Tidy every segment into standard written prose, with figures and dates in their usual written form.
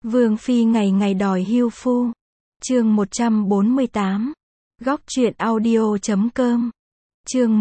Vương phi ngày ngày đòi hưu phu. Chương 148. Góc truyện audio.com. Chương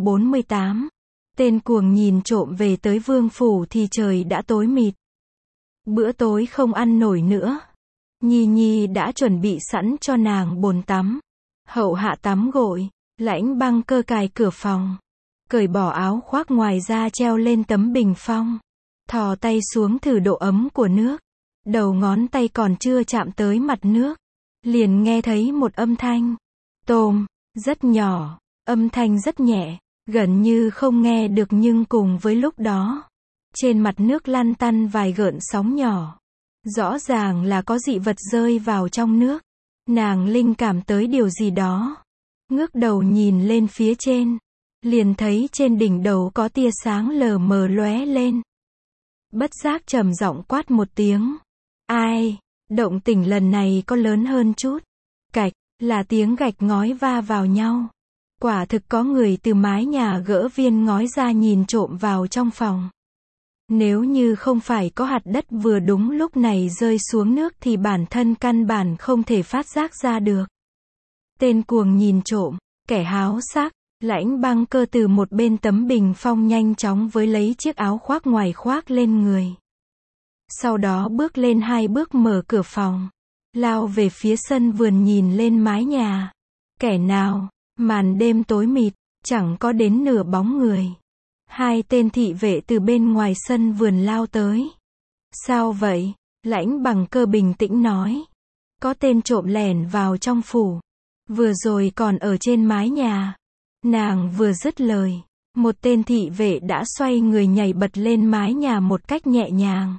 148. Tên cuồng nhìn trộm về tới vương phủ thì trời đã tối mịt. Bữa tối không ăn nổi nữa. Nhi Nhi đã chuẩn bị sẵn cho nàng bồn tắm. Hậu hạ tắm gội, Lãnh Băng Cơ cài cửa phòng, cởi bỏ áo khoác ngoài ra treo lên tấm bình phong, thò tay xuống thử độ ấm của nước. Đầu ngón tay còn chưa chạm tới mặt nước, liền nghe thấy một âm thanh. Tôm, rất nhỏ, âm thanh rất nhẹ, gần như không nghe được nhưng cùng với lúc đó, trên mặt nước lăn tăn vài gợn sóng nhỏ. Rõ ràng là có dị vật rơi vào trong nước. Nàng linh cảm tới điều gì đó. Ngước đầu nhìn lên phía trên. Liền thấy trên đỉnh đầu có tia sáng lờ mờ lóe lên. Bất giác trầm giọng quát một tiếng. Ai? Động tĩnh lần này có lớn hơn chút. Cạch, là tiếng gạch ngói va vào nhau. Quả thực có người từ mái nhà gỡ viên ngói ra nhìn trộm vào trong phòng. Nếu như không phải có hạt đất vừa đúng lúc này rơi xuống nước thì bản thân căn bản không thể phát giác ra được. Tên cuồng nhìn trộm, kẻ háo sắc, Lãnh Băng Cơ từ một bên tấm bình phong nhanh chóng với lấy chiếc áo khoác ngoài khoác lên người. Sau đó bước lên 2 bước mở cửa phòng, lao về phía sân vườn nhìn lên mái nhà. Kẻ nào? Màn đêm tối mịt, chẳng có đến nửa bóng người. 2 tên thị vệ từ bên ngoài sân vườn lao tới. Sao vậy? Lãnh Băng Cơ bình tĩnh nói. Có tên trộm lẻn vào trong phủ. Vừa rồi còn ở trên mái nhà. Nàng vừa dứt lời, một tên thị vệ đã xoay người nhảy bật lên mái nhà một cách nhẹ nhàng.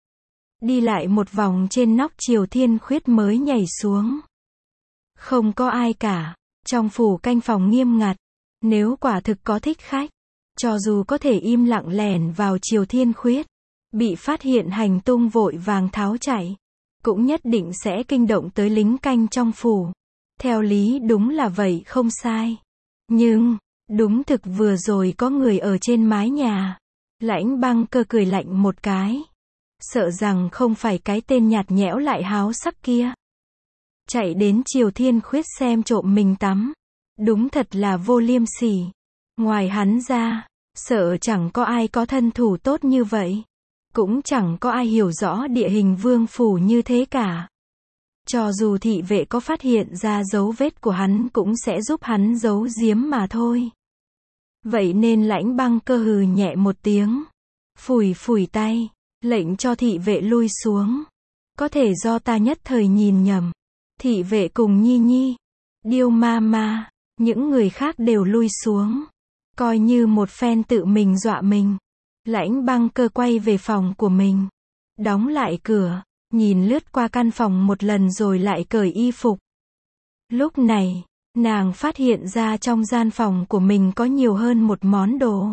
Đi lại một vòng trên nóc Triều Thiên Khuyết mới nhảy xuống. Không có ai cả. Trong phủ canh phòng nghiêm ngặt. Nếu quả thực có thích khách, cho dù có thể im lặng lẻn vào Triều Thiên Khuyết, bị phát hiện hành tung vội vàng tháo chạy, cũng nhất định sẽ kinh động tới lính canh trong phủ. Theo lý đúng là vậy không sai. Nhưng, đúng thực vừa rồi có người ở trên mái nhà. Lãnh Băng Cơ cười lạnh một cái. Sợ rằng không phải cái tên nhạt nhẽo lại háo sắc kia. Chạy đến Triều Thiên Khuyết xem trộm mình tắm. Đúng thật là vô liêm sỉ. Ngoài hắn ra, sợ chẳng có ai có thân thủ tốt như vậy. Cũng chẳng có ai hiểu rõ địa hình vương phủ như thế cả. Cho dù thị vệ có phát hiện ra dấu vết của hắn cũng sẽ giúp hắn giấu giếm mà thôi. Vậy nên Lãnh Băng Cơ hừ nhẹ một tiếng. Phủi phủi tay, lệnh cho thị vệ lui xuống. Có thể do ta nhất thời nhìn nhầm. Thị vệ cùng Nhi Nhi, Điêu Ma Ma, những người khác đều lui xuống. Coi như một phen tự mình dọa mình. Lãnh Băng Cơ quay về phòng của mình. Đóng lại cửa, nhìn lướt qua căn phòng một lần rồi lại cởi y phục. Lúc này, nàng phát hiện ra trong gian phòng của mình có nhiều hơn một món đồ.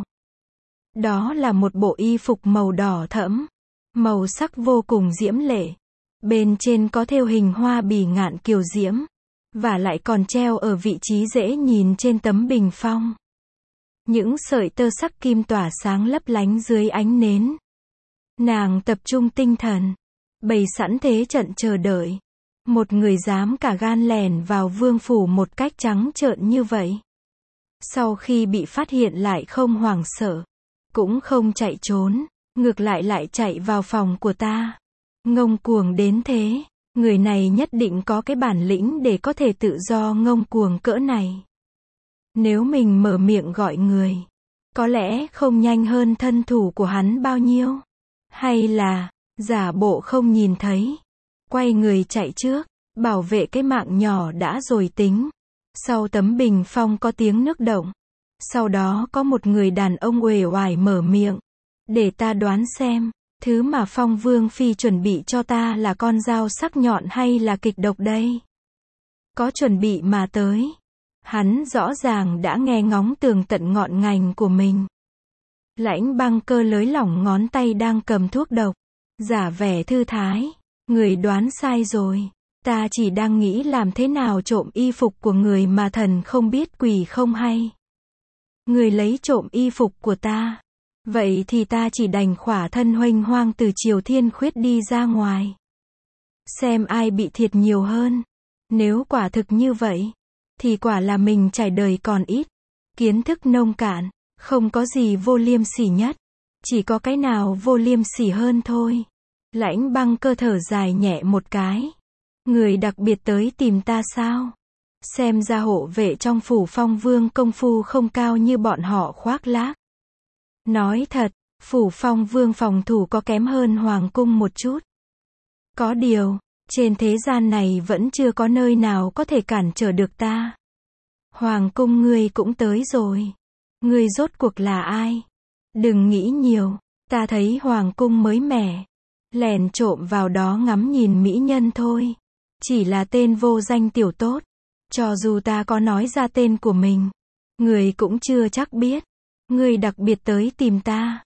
Đó là một bộ y phục màu đỏ thẫm. Màu sắc vô cùng diễm lệ. Bên trên có thêu hình hoa bỉ ngạn kiều diễm. Và lại còn treo ở vị trí dễ nhìn trên tấm bình phong. Những sợi tơ sắc kim tỏa sáng lấp lánh dưới ánh nến. Nàng tập trung tinh thần, bày sẵn thế trận chờ đợi. Một người dám cả gan lẻn vào vương phủ một cách trắng trợn như vậy. Sau khi bị phát hiện lại không hoảng sợ, cũng không chạy trốn, ngược lại chạy vào phòng của ta. Ngông cuồng đến thế, người này nhất định có cái bản lĩnh để có thể tự do ngông cuồng cỡ này. Nếu mình mở miệng gọi người, có lẽ không nhanh hơn thân thủ của hắn bao nhiêu. Hay là, giả bộ không nhìn thấy, quay người chạy trước, bảo vệ cái mạng nhỏ đã rồi tính. Sau tấm bình phong có tiếng nước động. Sau đó có một người đàn ông uể oải mở miệng. Để ta đoán xem, thứ mà Phong Vương Phi chuẩn bị cho ta là con dao sắc nhọn hay là kịch độc đây? Có chuẩn bị mà tới. Hắn rõ ràng đã nghe ngóng tường tận ngọn ngành của mình. Lãnh Băng Cơ lới lỏng ngón tay đang cầm thuốc độc. Giả vẻ thư thái. Người đoán sai rồi. Ta chỉ đang nghĩ làm thế nào trộm y phục của người mà thần không biết quỷ không hay. Người lấy trộm y phục của ta. Vậy thì ta chỉ đành khỏa thân huênh hoang từ Triều Thiên Khuyết đi ra ngoài. xem ai bị thiệt nhiều hơn. Nếu quả thực như vậy, thì quả là mình trải đời còn ít, kiến thức nông cạn, không có gì vô liêm sỉ nhất. Chỉ có cái nào vô liêm sỉ hơn thôi. Lãnh Băng Cơ thở dài nhẹ một cái. Người đặc biệt tới tìm ta sao? Xem ra hộ vệ trong phủ Phong Vương công phu không cao như bọn họ khoác lác. Nói thật, phủ Phong Vương phòng thủ có kém hơn Hoàng cung một chút. Có điều, trên thế gian này vẫn chưa có nơi nào có thể cản trở được ta. Hoàng cung ngươi cũng tới rồi. Ngươi rốt cuộc là ai? Đừng nghĩ nhiều, ta thấy Hoàng cung mới mẻ. Lèn trộm vào đó ngắm nhìn mỹ nhân thôi. Chỉ là tên vô danh tiểu tốt. Cho dù ta có nói ra tên của mình, người cũng chưa chắc biết. Người đặc biệt tới tìm ta.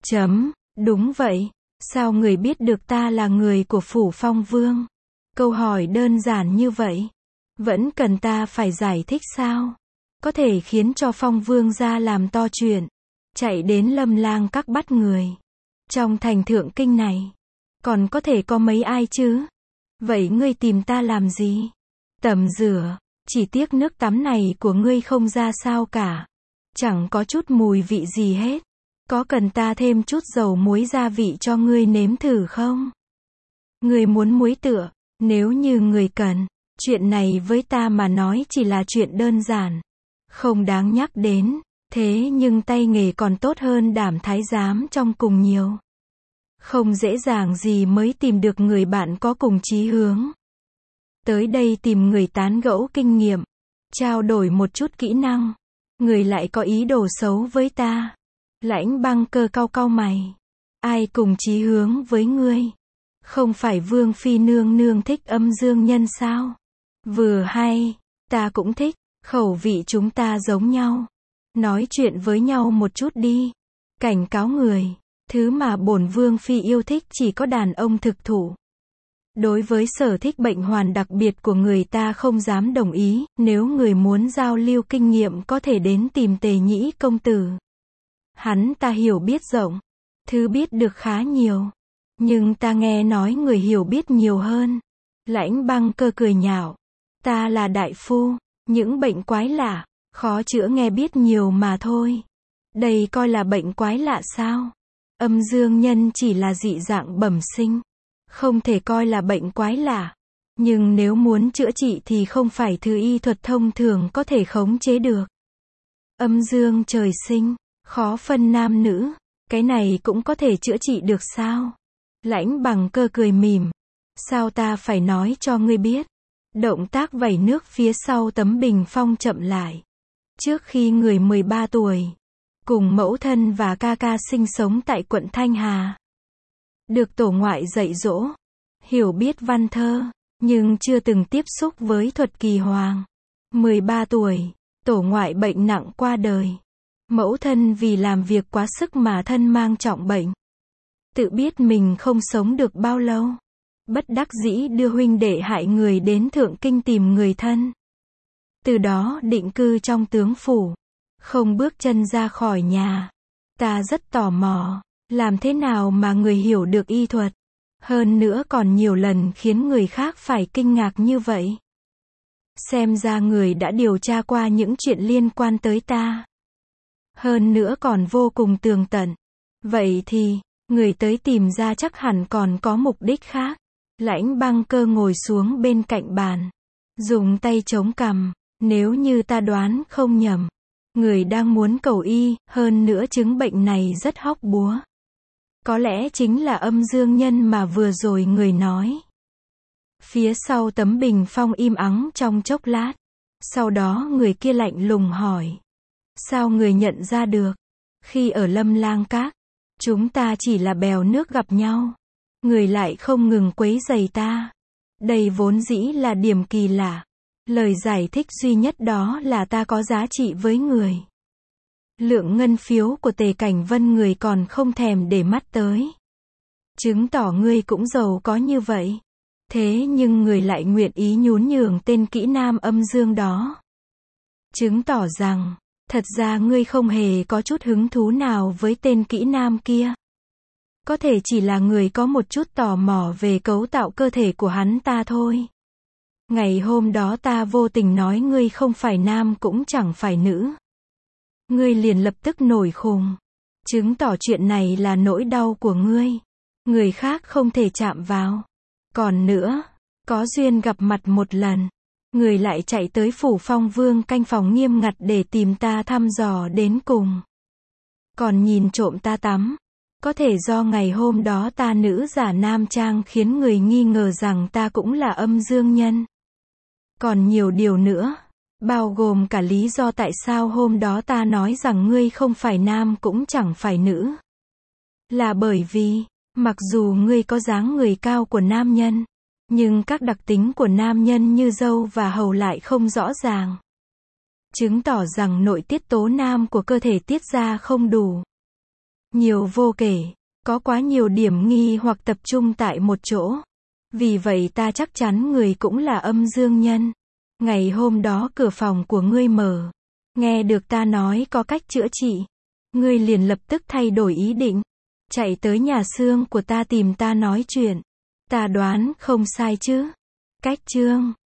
Đúng vậy. Sao người biết được ta là người của phủ Phong Vương? Câu hỏi đơn giản như vậy. Vẫn cần ta phải giải thích sao? Có thể khiến cho Phong Vương ra làm to chuyện. Chạy đến Lâm Lang Các bắt người. Trong thành Thượng Kinh này, còn có thể có mấy ai chứ? Vậy ngươi tìm ta làm gì? Tẩm rửa. Chỉ tiếc nước tắm này của ngươi không ra sao cả. Chẳng có chút mùi vị gì hết. Có cần ta thêm chút dầu muối gia vị cho ngươi nếm thử không? Ngươi muốn muối tựa, nếu như ngươi cần. Chuyện này với ta mà nói chỉ là chuyện đơn giản. Không đáng nhắc đến. Thế nhưng tay nghề còn tốt hơn Đảm thái giám trong cùng nhiều. Không dễ dàng gì mới tìm được người bạn có cùng chí hướng. Tới đây tìm người tán gẫu kinh nghiệm, trao đổi một chút kỹ năng. Người lại có ý đồ xấu với ta. Lãnh Băng Cơ cau cau mày. Ai cùng chí hướng với ngươi? Không phải Vương phi nương nương thích Âm Dương Nhân sao? Vừa hay, ta cũng thích, khẩu vị chúng ta giống nhau. Nói chuyện với nhau một chút đi. Cảnh cáo người, thứ mà bổn Vương phi yêu thích chỉ có đàn ông thực thụ. Đối với sở thích bệnh hoàn đặc biệt của người ta không dám đồng ý, nếu người muốn giao lưu kinh nghiệm có thể đến tìm Tề Nhĩ công tử. Hắn ta hiểu biết rộng, thứ biết được khá nhiều. Nhưng ta nghe nói người hiểu biết nhiều hơn. Lãnh Băng Cơ cười nhạo. Ta là đại phu, những bệnh quái lạ, khó chữa nghe biết nhiều mà thôi. Đây coi là bệnh quái lạ sao? Âm dương nhân chỉ là dị dạng bẩm sinh. Không thể coi là bệnh quái lạ. Nhưng nếu muốn chữa trị thì không phải thứ y thuật thông thường có thể khống chế được. Âm dương trời sinh, khó phân nam nữ. Cái này cũng có thể chữa trị được sao? Lãnh Bằng Cơ cười mỉm. Sao ta phải nói cho ngươi biết? Động tác vẩy nước phía sau tấm bình phong chậm lại. Trước khi người 13 tuổi, cùng mẫu thân và ca ca sinh sống tại quận Thanh Hà. Được tổ ngoại dạy dỗ, hiểu biết văn thơ, nhưng chưa từng tiếp xúc với thuật kỳ hoàng. 13 tuổi, tổ ngoại bệnh nặng qua đời. Mẫu thân vì làm việc quá sức mà thân mang trọng bệnh. Tự biết mình không sống được bao lâu. Bất đắc dĩ đưa huynh đệ hại người đến Thượng Kinh tìm người thân. Từ đó định cư trong tướng phủ. Không bước chân ra khỏi nhà. Ta rất tò mò. Làm thế nào mà người hiểu được y thuật? Hơn nữa còn nhiều lần khiến người khác phải kinh ngạc như vậy. Xem ra người đã điều tra qua những chuyện liên quan tới ta. Hơn nữa còn vô cùng tường tận. Vậy thì, người tới tìm ra chắc hẳn còn có mục đích khác. Lãnh Băng Cơ ngồi xuống bên cạnh bàn. Dùng tay chống cằm. Nếu như ta đoán không nhầm. Người đang muốn cầu y, hơn nữa chứng bệnh này rất hóc búa. Có lẽ chính là âm dương nhân mà vừa rồi người nói. Phía sau tấm bình phong im ắng trong chốc lát. Sau đó người kia lạnh lùng hỏi. Sao người nhận ra được? Khi ở Lâm Lang Các, chúng ta chỉ là bèo nước gặp nhau. Người lại không ngừng quấy rầy ta. Đây vốn dĩ là điểm kỳ lạ. Lời giải thích duy nhất đó là ta có giá trị với người. Lượng ngân phiếu của Tề Cảnh Vân người còn không thèm để mắt tới. Chứng tỏ ngươi cũng giàu có như vậy. Thế nhưng người lại nguyện ý nhún nhường tên kỹ nam âm dương đó. Chứng tỏ rằng, thật ra ngươi không hề có chút hứng thú nào với tên kỹ nam kia. Có thể chỉ là người có một chút tò mò về cấu tạo cơ thể của hắn ta thôi. Ngày hôm đó ta vô tình nói ngươi không phải nam cũng chẳng phải nữ. Ngươi liền lập tức nổi khùng. Chứng tỏ chuyện này là nỗi đau của ngươi. Người khác không thể chạm vào. Còn nữa, có duyên gặp mặt một lần. Người lại chạy tới phủ Phong Vương canh phòng nghiêm ngặt để tìm ta thăm dò đến cùng. Còn nhìn trộm ta tắm. Có thể do ngày hôm đó ta nữ giả nam trang khiến người nghi ngờ rằng ta cũng là âm dương nhân. Còn nhiều điều nữa. Bao gồm cả lý do tại sao hôm đó ta nói rằng ngươi không phải nam cũng chẳng phải nữ. Là bởi vì, mặc dù ngươi có dáng người cao của nam nhân, nhưng các đặc tính của nam nhân như râu và hầu lại không rõ ràng. Chứng tỏ rằng nội tiết tố nam của cơ thể tiết ra không đủ. Nhiều vô kể, có quá nhiều điểm nghi hoặc tập trung tại một chỗ. Vì vậy ta chắc chắn người cũng là âm dương nhân. Ngày hôm đó cửa phòng của ngươi mở. Nghe được ta nói có cách chữa trị. Ngươi liền lập tức thay đổi ý định. Chạy tới nhà xương của ta tìm ta nói chuyện. Ta đoán không sai chứ. Cách chương